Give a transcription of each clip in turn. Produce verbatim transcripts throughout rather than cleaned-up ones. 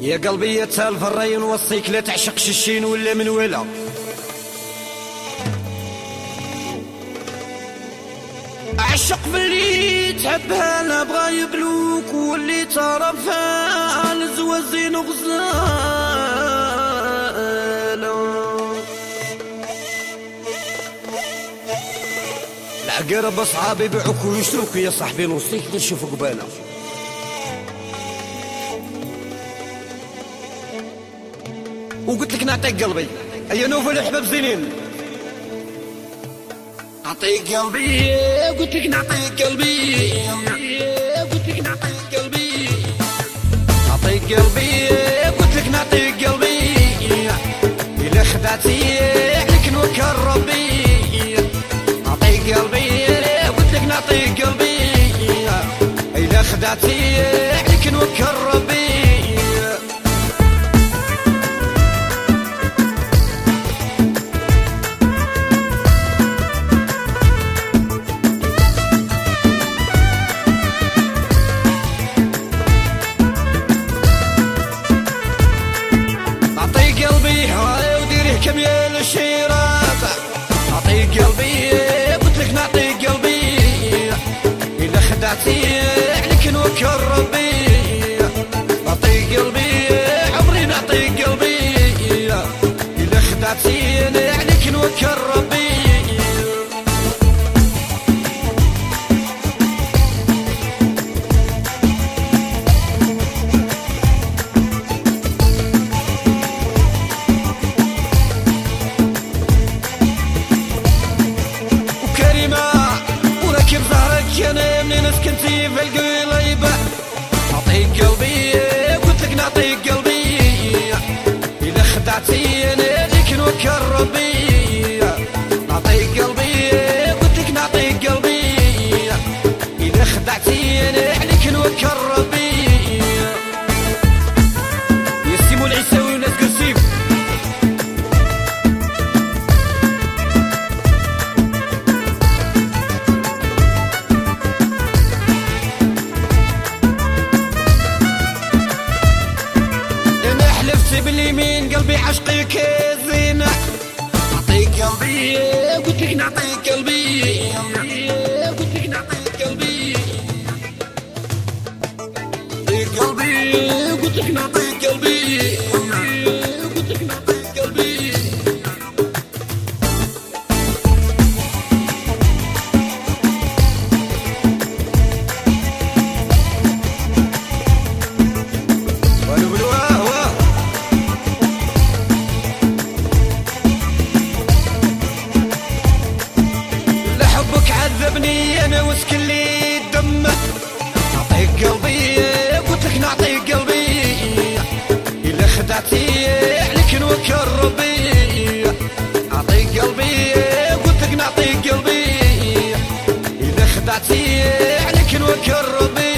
يا قلبي يا تالف الراي نوصيك لا تعشق ششين ولا من ولا. عشق باللي تحبها لا بغا يبلوك واللي طرفها نزوزين وغزالة. العقرب اصحابي يبيعوك ويشتروك يا صاحبي نوصيك نشوف قبالة. وقلت لك نعطيك قلبي اي نوفل الحباب زينين. نعطيك قلبي قلت لك نعطيك قلبي قلت لك نعطيك قلبي نعطيك قلبي قلت لك نعطيك قلبي. إلا خدعتي عليك نوكل ربي. نعطيك قلبي قلت لك نعطيك قلبي. إلا خدعتي عليك نوكل ربي. كميال الشيرات نعطيك قلبي قلت لك نعطيك قلبي. إلا خدعتي عليك نوكل ربي. نعطيك قلبي عمري نعطيك قلبي. إلا خدعتي عليك نوكل ربي. أنا منين سكنتي في القليبة. نعطيك قلبي قلت لك نعطيك قلبي. إلا خدعتي أنا عليك نوكل ربي. نعطيك قلبي قلت لك نعطيك قلبي. إلا خدعتي أنا عليك نوكل ربي. يا سيمو العيساوي وناس قرسيف باليمين قلبي عشقك زينة. نعطيك قلبي قلت لك نعطيك قلبي. قلت لك نعطيك قلبي. نعطيك قلبي قلت لك نعطيك قلبي. قلت لك نعطيك قلبي. عذبني انا وسكن لي الدم. نعطيك قلبي قلت لك نعطيك قلبي. إلا خدعتي عليك نوكل ربي. نعطيك قلبي قلت لك نعطيك قلبي. إلا خدعتي عليك نوكل ربي.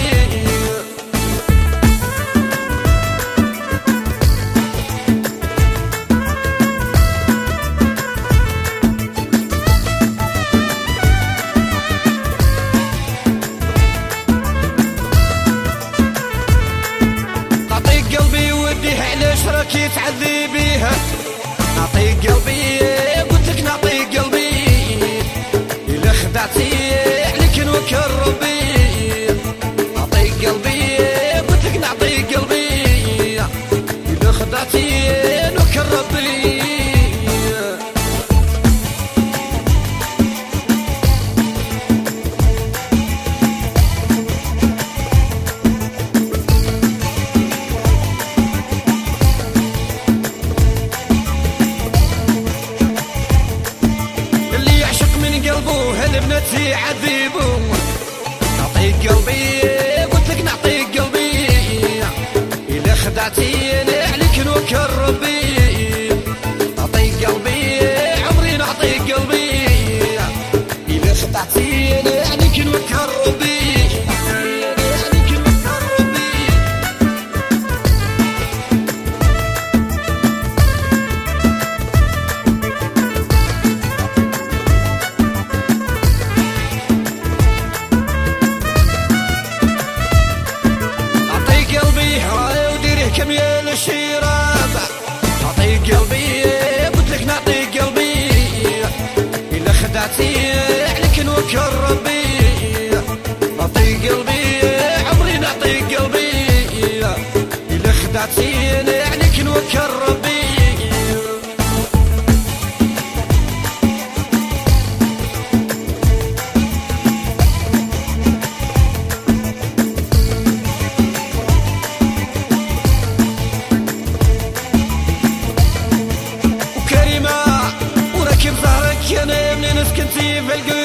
راكي تعذبيها. نعطيك قلبي قلت لك نعطيك قلبي. إلا خدعتي عليك نوكل ربي. نعطيك قلبي قلت لك نعطيك قلبي. إلا خدعتي نوكل ربي. بنتي عذبو. نعطيك قلبي قلت لك نعطيك قلبي. إلا خدعتي عليك نوكل ربي. نعطيك قلبي عمري نعطيك قلبي. إلا خدعتي عليك نوكل ربي. نوكل ربي. وكريمة وراكب ظهرك يا نايم نسكنتي في القلب